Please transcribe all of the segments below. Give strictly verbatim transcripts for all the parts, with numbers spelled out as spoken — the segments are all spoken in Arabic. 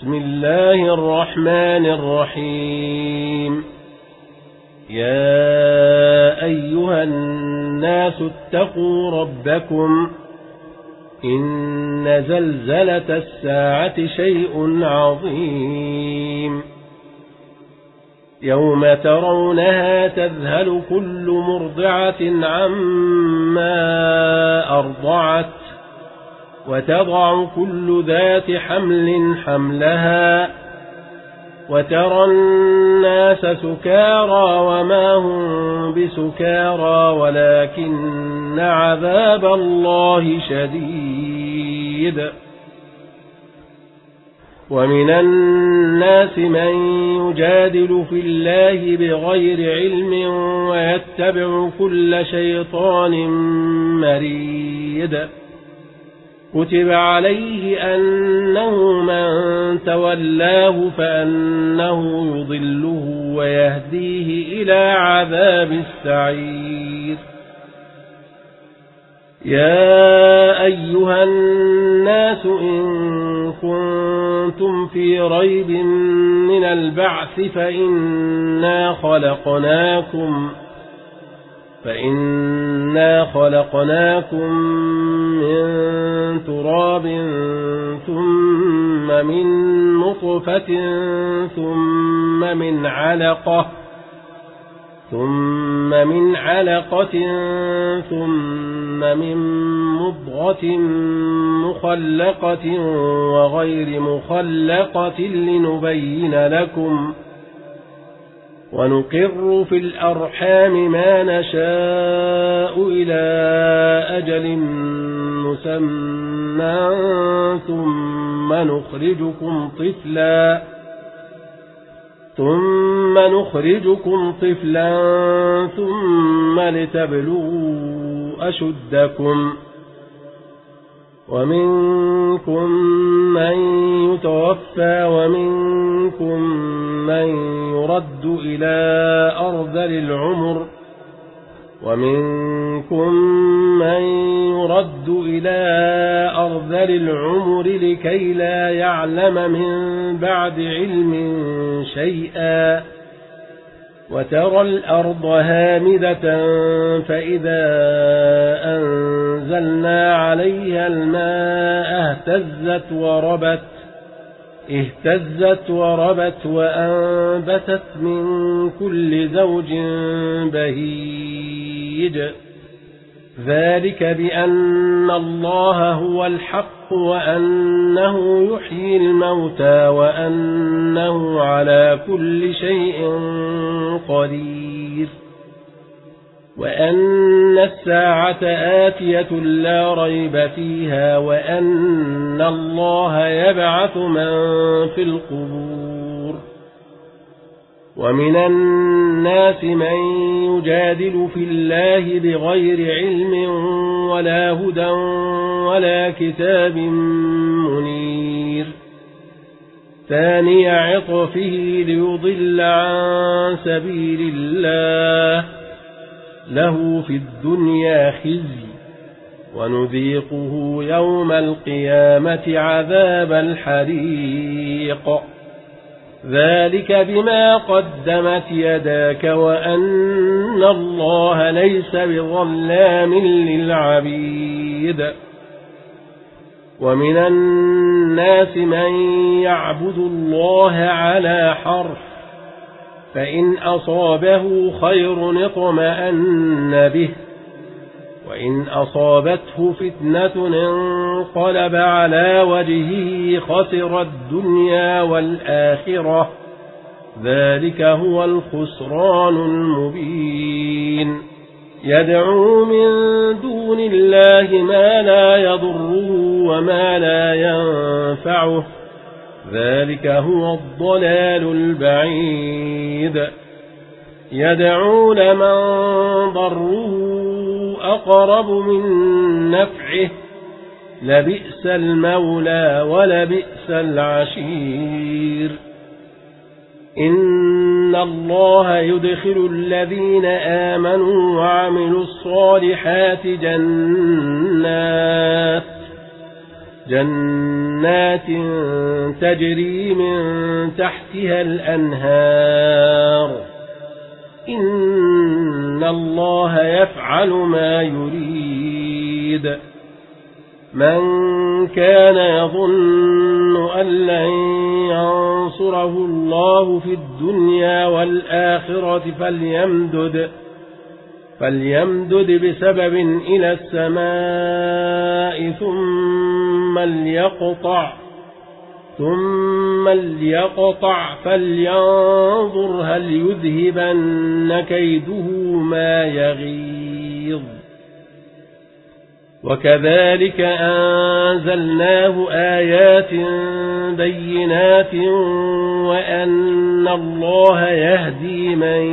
بسم الله الرحمن الرحيم يا أيها الناس اتقوا ربكم إن زلزلة الساعة شيء عظيم يوم ترونها تذهل كل مرضعة عما أرضعت وتضع كل ذات حمل حملها وترى الناس سكارى وما هم بسكارى ولكن عذاب الله شديد ومن الناس من يجادل في الله بغير علم ويتبع كل شيطان مريد كتب عليه أنه من تولاه فأنه يضله ويهديه إلى عذاب السعير يا أيها الناس إن كنتم في ريب من البعث فإنا خلقناكم فإنا خلقناكم من تراب ثم من نطفة ثم من علقة ثم من علقة ثم من مضغة مخلقة وغير مخلقة لنبين لكم ونقر في الأرحام ما نشاء إلى أجل مسمى ثم نخرجكم طفلا ثم نخرجكم طفلا ثم لتبلغوا أشدكم ومنكم من يتوفى ومنكم من يرد إلى أرذل العمر ومنكم من يرد إلى أرذل العمر لكي لا يعلم من بعد علم شيئا وترى الأرض هامدة فإذا أنزلنا عليها الماء اهتزت وربت اهتزت وربت وأنبتت من كل زوج بهيج ذلك بأن الله هو الحق وأنه يحيي الموتى وأنه على كل شيء قدير وأن الساعة آتية لا ريب فيها وأن الله يبعث من في القبور ومن الناس من يجادل في الله بغير علم ولا هدى ولا كتاب منير ثاني عطفه ليضل عن سبيل الله له في الدنيا خزي ونذيقه يوم القيامة عذاب الحريق ذلك بما قدمت يداك وأن الله ليس بظلام للعبيد ومن الناس من يعبد الله على حرف فإن أصابه خير اطمأن به وإن أصابته فتنة انقلب على وجهه خسر الدنيا والآخرة ذلك هو الخسران المبين يدعو من دون الله ما لا يضره وما لا ينفعه ذلك هو الضلال البعيد يدعو لمن ضره أقرب من نفعه لبئس المولى ولبئس العشير إن الله يدخل الذين آمنوا وعملوا الصالحات جنات جنات تجري من تحتها الأنهار إن الله يفعل ما يريد من كان يظن أن لن ينصره الله في الدنيا والآخرة فليمدد فليمدد بسبب إلى السماء ثم ليقطع ثم ليقطع فلينظر هل يذهبن كيده ما يغيظ وكذلك أنزلناه آيات بينات وأن الله يهدي من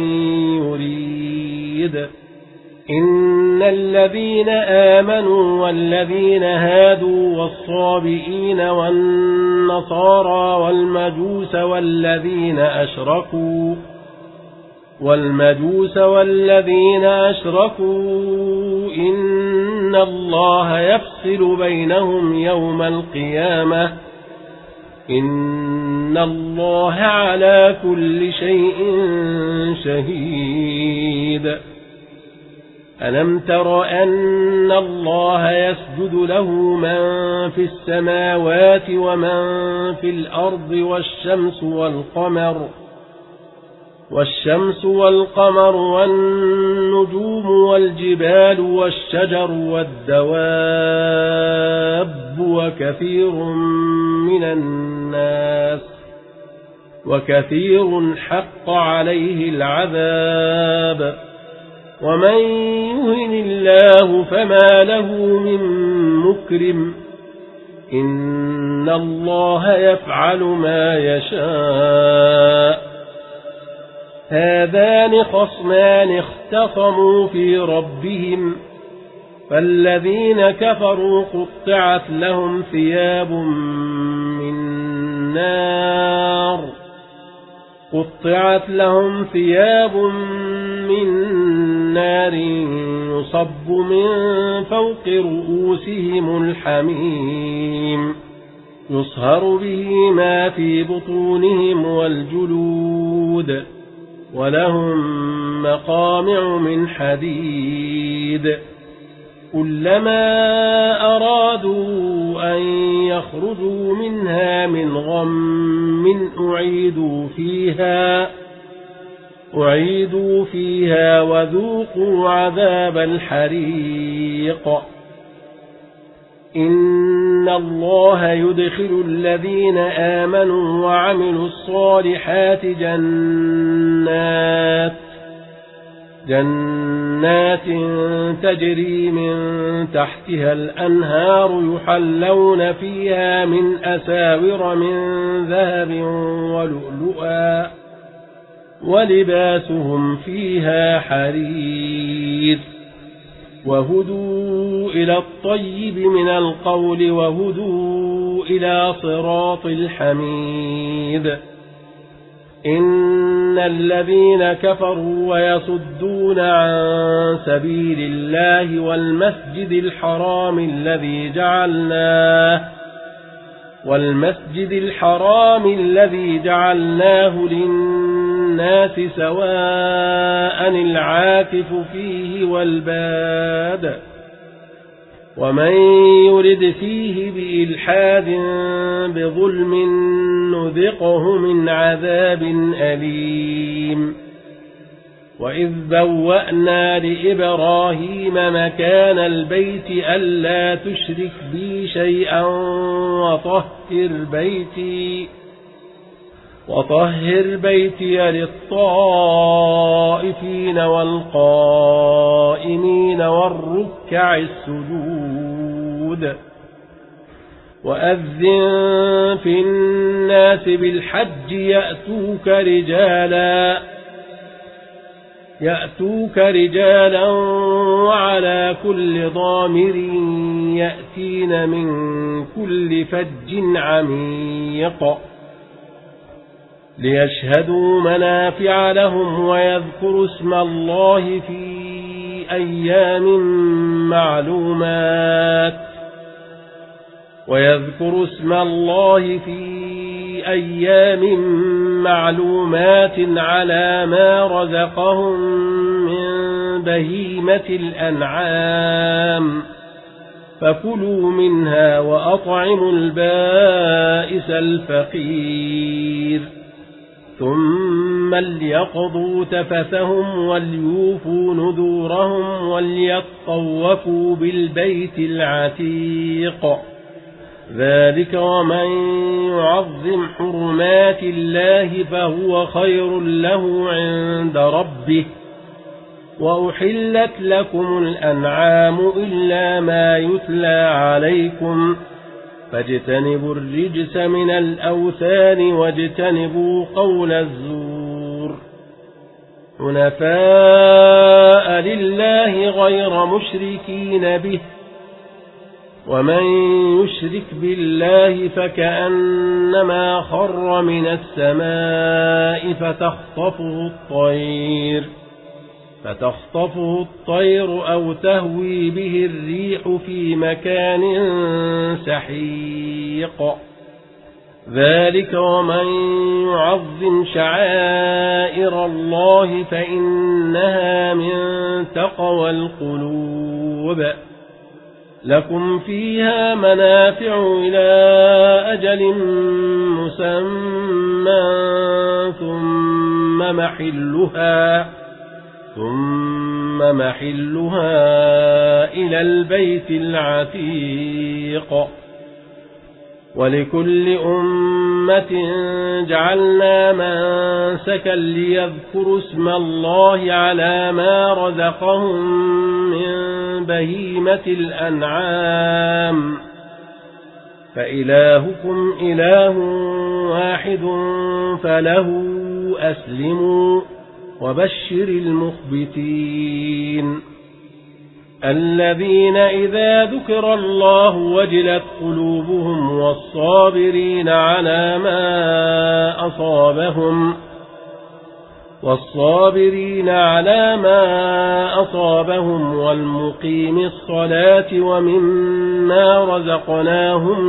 يريد إن الذين آمنوا والذين هادوا والصابئين والنصارى والمجوس والذين أشركوا والمجوس والذين أشركوا إن الله يفصل بينهم يوم القيامة إن الله على كل شيء شهيد ألم تر أن الله يسجد له من في السماوات ومن في الأرض والشمس والقمر والشمس والقمر والنجوم والجبال والشجر والدواب وكثير من الناس وكثير حق عليه العذاب ومن يهن الله فما له من مكرم إن الله يفعل ما يشاء هذان خصمان اختصموا في ربهم فالذين كفروا قطعت لهم ثياب من نار قطعت لهم ثياب من نار يصب من فوق رؤوسهم الحميم يصهر به ما في بطونهم والجلود ولهم مقامع من حديد كلما أرادوا أن يخرجوا منها من غم أعيدوا فيها أعيدوا فيها وذوقوا عذاب الحريق إن الله يدخل الذين آمنوا وعملوا الصالحات جنات جنات تجري من تحتها الأنهار يحلون فيها من أساور من ذهب ولؤلؤا ولباسهم فيها حرير وهدوا إلى الطيب من القول وهدوا إلى صراط الحميد إن الذين كفروا ويصدون عن سبيل الله والمسجد الحرام الذي جعلناه والمسجد الحرام الذي جعلناه للناس سواء العاكف فيه والباد ومن يرد فيه بإلحاد بظلم نذقه من عذاب أليم وإذ بوأنا لإبراهيم مكان البيت ألا تشرك بي شيئا وطهر بيتي وطهر بيتي للطائفين والقائمين والركع السجود وأذن في الناس بالحج يأتوك رجالا يأتوك رجالا وعلى كل ضامر يأتين من كل فج عميق ليشهدوا منافع لهم ويذكروا اسم الله في أيام معلومات ويذكر اسم الله في أيام معلومات على ما رزقهم من بهيمة الأنعام فكلوا منها وأطعموا البائس الفقير ثم ليقضوا تفثهم وليوفوا نذورهم وليطوفوا بالبيت العتيق ذلك ومن يعظم حرمات الله فهو خير له عند ربه وأحلت لكم الأنعام إلا ما يتلى عليكم فاجتنبوا الرجس من الأوثان واجتنبوا قول الزور حنفاء لله غير مشركين به ومن يشرك بالله فكأنما خر من السماء فتخطفه الطير فتخطفه الطير أو تهوي به الريح في مكان سحيق ذلك ومن يعظم شعائر الله فإنها من تقوى القلوب لكم فيها منافع إلى أجل مسمى ثم محلها ثم محلها إلى البيت العتيق ولكل أمة جعلنا منسكا ليذكروا اسم الله على ما رزقهم من بهيمة الأنعام فإلهكم إله واحد فله أسلموا وبشر المخبتين الذين إذا ذكر الله وجلت قلوبهم والصابرين على ما أصابهم والصابرين على ما أصابهم والمقيم الصلاة ومما رزقناهم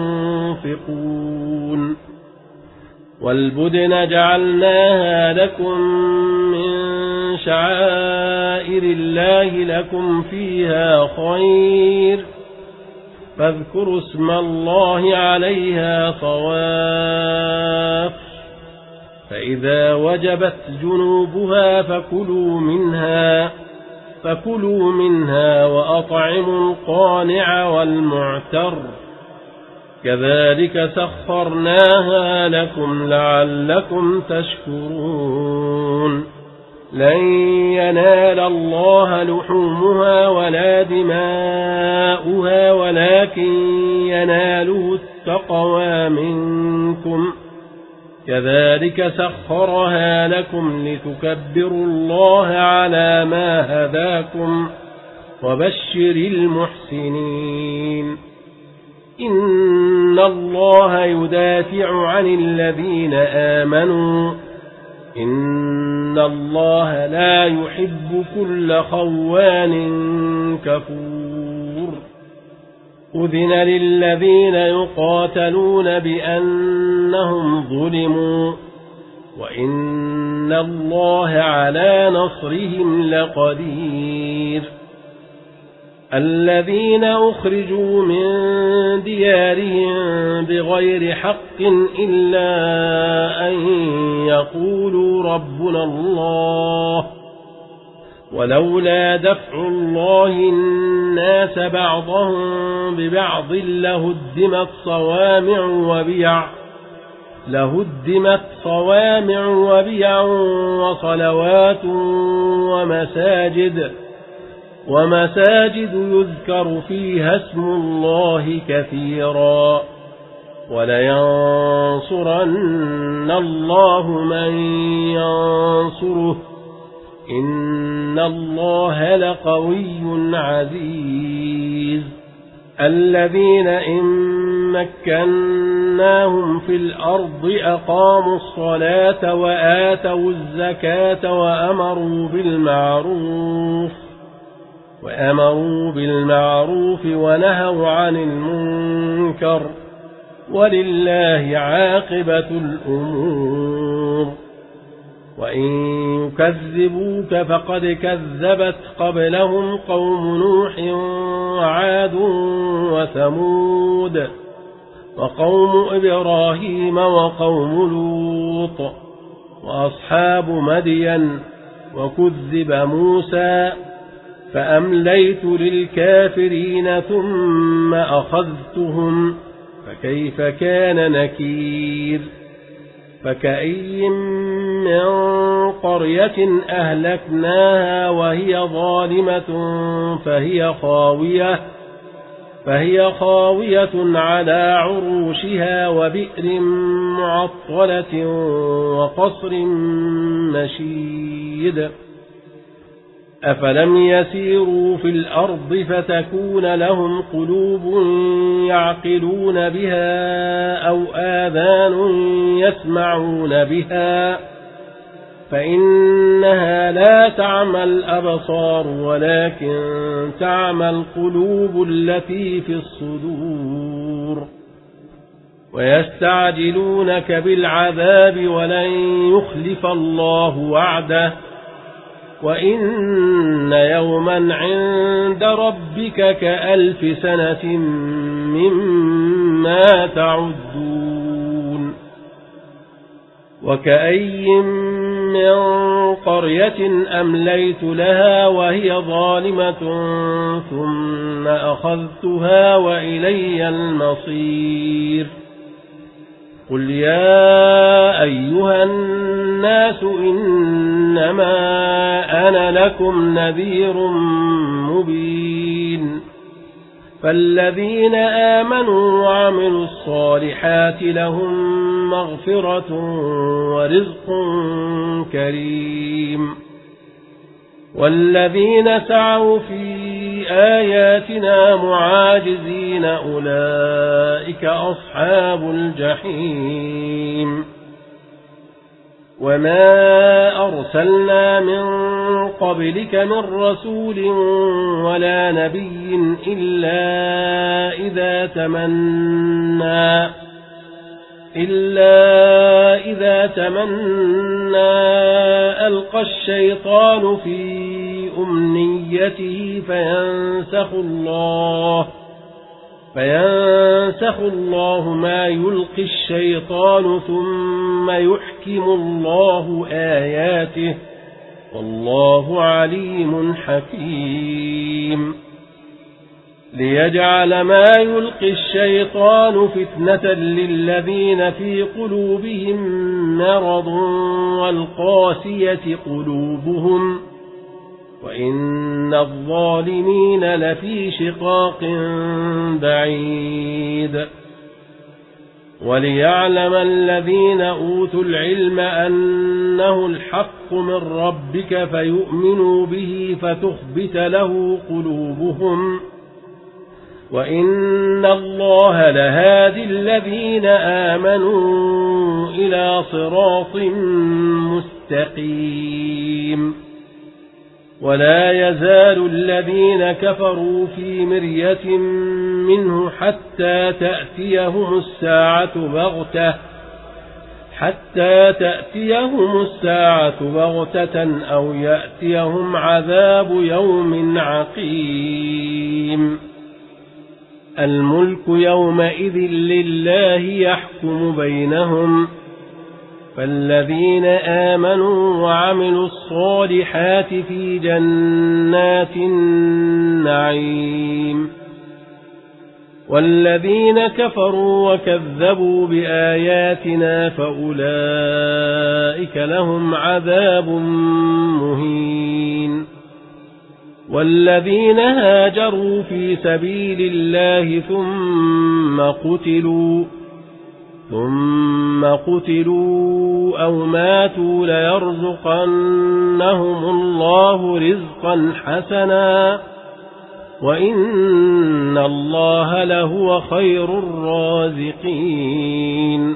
ينفقون والبدن جعلناها لكم من شعائر الله لكم فيها خير فاذكروا اسم الله عليها صواف فإذا وجبت جنوبها فكلوا منها فكلوا منها وأطعموا القانع والمعتر كذلك سخرناها لكم لعلكم تشكرون لن ينال الله لحومها ولا دماؤها ولكن يناله التقوى منكم كذلك سخرها لكم لتكبروا الله على ما هداكم وبشر المحسنين إن الله يدافع عن الذين آمنوا إن الله لا يحب كل خوان كفور أذن للذين يقاتلون بأنهم ظلموا وإن الله على نصرهم لقدير الذين أخرجوا من ديارهم بغير حق إلا أن يقولوا ربنا الله ولولا دفع الله الناس بعضهم ببعض لهدمت صوامع وبيع لهدمت صوامع وبيع وصلوات ومساجد ومساجد يذكر فيها اسم الله كثيرا ولينصرن الله من ينصره إن الله لقوي عزيز الذين إن مكناهم في الأرض أقاموا الصلاة وآتوا الزكاة وأمروا بالمعروف وأمروا بالمعروف ونهوا عن المنكر ولله عاقبة الأمور وإن يكذبوك فقد كذبت قبلهم قوم نوح وعاد وثمود وقوم إبراهيم وقوم لوط وأصحاب مدين وكذب موسى فأمليت للكافرين ثم أخذتهم فكيف كان نكير فكأي من قرية أهلكناها وهي ظالمة فهي خاوية فهي خاوية على عروشها وبئر معطلة وقصر مشيد أفلم يسيروا في الأرض فتكون لهم قلوب يعقلون بها أو آذان يسمعون بها فإنها لا تعمى الأبصار ولكن تعمى القلوب التي في الصدور ويستعجلونك بالعذاب ولن يخلف الله وعده وإن يوما عند ربك كألف سنة مما تعدون وكأي من قرية أمليت لها وهي ظالمة ثم أخذتها وإلي المصير قل يا أيها الناس إنما أنا لكم نذير مبين فالذين آمنوا وعملوا الصالحات لهم مغفرة ورزق كريم والذين سعوا في آياتنا معاجزين أولئك أصحاب الجحيم وما أرسلنا من قبلك من رسول ولا نبي إلا إذا تمنى إلا إذا تمنى ألقى الشيطان في أمنيته فينسخ الله فينسخ الله ما يلقي الشيطان ثم يحكم الله آياته والله عليم حكيم ليجعل ما يلقي الشيطان فتنة للذين في قلوبهم مرض والقاسية قلوبهم وإن الظالمين لفي شقاق بعيد وليعلم الذين أوتوا العلم أنه الحق من ربك فيؤمنوا به فتخبت له قلوبهم وإن الله لهادي الذين آمنوا إلى صراط مستقيم ولا يزال الذين كفروا في مرية منه حتى تأتيهم الساعة بغتة حتى تأتيهم الساعة بغتة أو يأتيهم عذاب يوم عقيم الملك يومئذ لله يحكم بينهم فالذين آمنوا وعملوا الصالحات في جنات النعيم والذين كفروا وكذبوا بآياتنا فأولئك لهم عذاب مهين والذين هاجروا في سبيل الله ثم قتلوا ثم قتلوا أو ماتوا ليرزقنهم الله رزقا حسنا وإن الله لهو خير الرازقين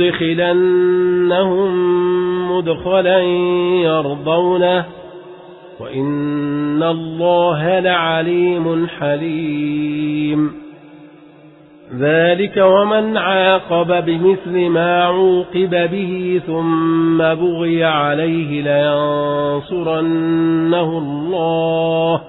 ليدخلنهم مدخلا يرضونه وإن الله لعليم حليم. ذلك ومن عاقب بمثل ما عوقب به ثم بغي عليه لينصرنه الله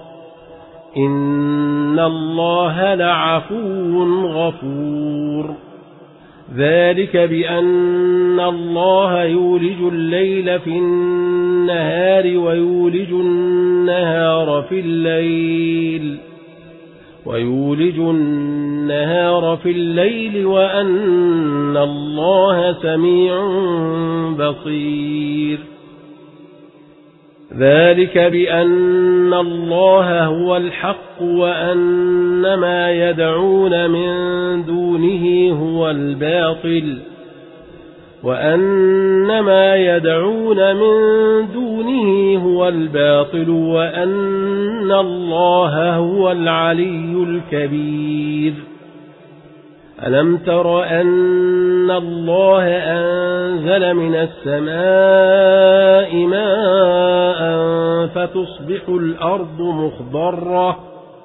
إن الله لعفو غفور. ذلك بأن الله يولج الليل في النهار ويولج النهار في الليل ويولج النهار في الليل وأن الله سميع بصير. ذلك بأن الله هو الحق وأن ما يدعون من دونه هو الباطل وأن ما يدعون من دونه هو الباطل وأن الله هو العلي الكبير. ألم تر أن الله أنزل من السماء ماء فتصبح الأرض مخضرة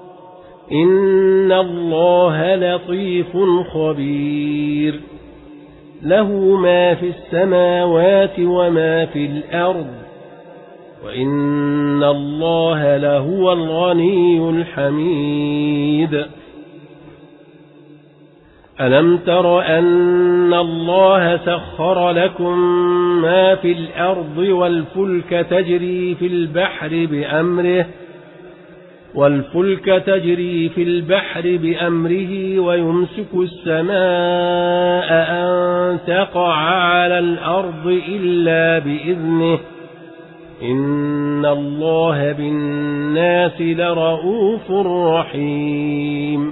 إن الله لطيف خبير. له ما في السماوات وما في الأرض وإن الله لهو الغني الحميد. ألم تر أن الله سخر لكم ما في الأرض والفلك تجري في البحر بأمره والفلك تجري في البحر بأمره ويمسك السماء أن تقع على الأرض إلا بإذنه إن الله بالناس لرؤوف رحيم.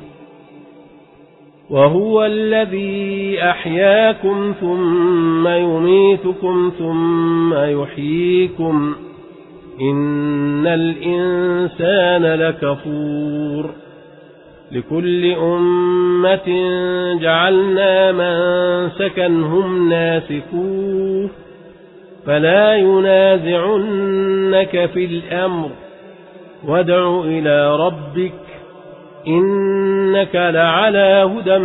وهو الذي أحياكم ثم يميتكم ثم يحييكم إن الإنسان لكفور. لكل أمة جعلنا منسكا هم ناسكوه فلا ينازعنك في الأمر وادع إلى ربك إنك لعلى هدى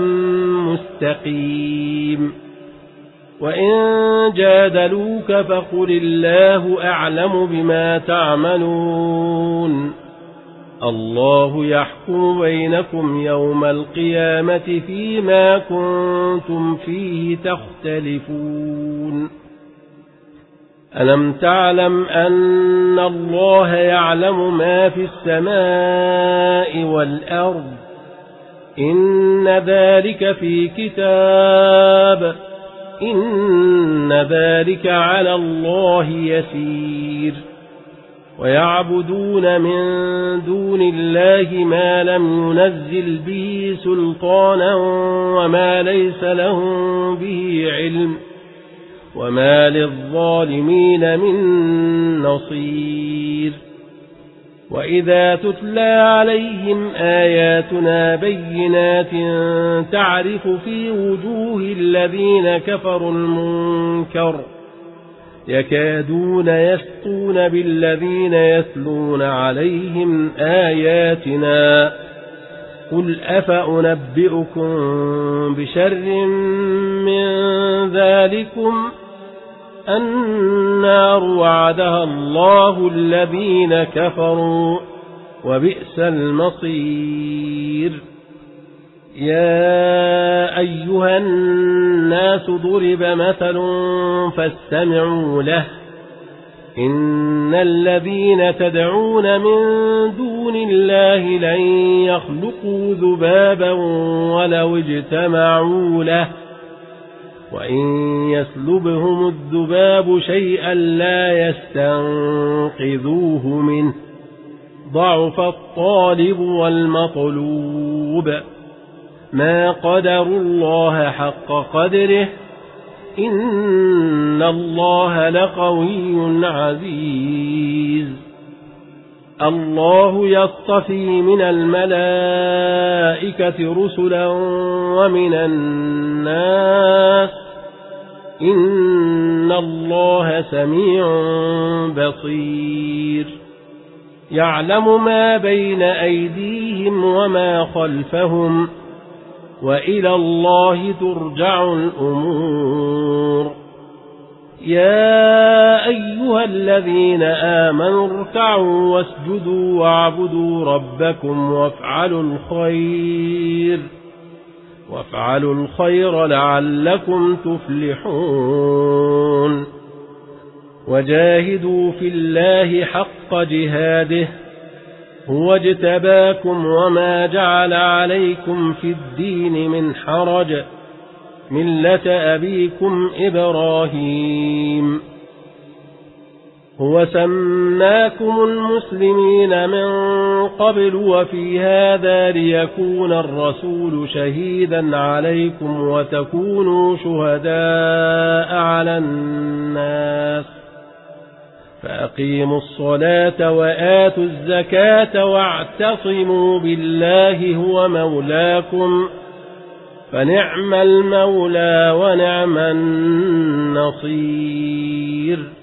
مستقيم. وإن جادلوك فقل الله أعلم بما تعملون الله يحكم بينكم يوم القيامة فيما كنتم فيه تختلفون. ألم تعلم أن الله يعلم ما في السماء والأرض إن ذلك في كتاب إن ذلك على الله يسير. ويعبدون من دون الله ما لم ينزل به سلطانا وما ليس لهم به علم وما للظالمين من نصير. وإذا تتلى عليهم آياتنا بينات تعرف في وجوه الذين كفروا المنكر يكادون يسطون بالذين يتلون عليهم آياتنا قل أفأنبئكم بشر من ذلكم النار وعدها الله الذين كفروا وبئس المصير. يا أيها الناس ضرب مثل فاستمعوا له إن الذين تدعون من دون الله لن يخلقوا ذبابا ولو اجتمعوا له وإن يسلبهم الذباب شيئا لا يستنقذوه منه ضعف الطالب والمطلوب. ما قدروا الله حق قدره إن الله لقوي عزيز. الله يصطفي من الملائكة رسلا ومن الناس إن الله سميع بصير. يعلم ما بين أيديهم وما خلفهم وإلى الله ترجع الأمور يا أيها الذين آمنوا اركعوا واسجدوا واعبدوا ربكم وافعلوا الخير وافعلوا الخير لعلكم تفلحون وجاهدوا في الله حق جهاده هو اجتباكم وما جعل عليكم في الدين من حرج ملة أبيكم إبراهيم هو سماكم المسلمين من قبل وفي هذا ليكون الرسول شهيدا عليكم وتكونوا شهداء على الناس فأقيموا الصلاة وآتوا الزكاة واعتصموا بالله هو مولاكم فنعم المولى ونعم النصير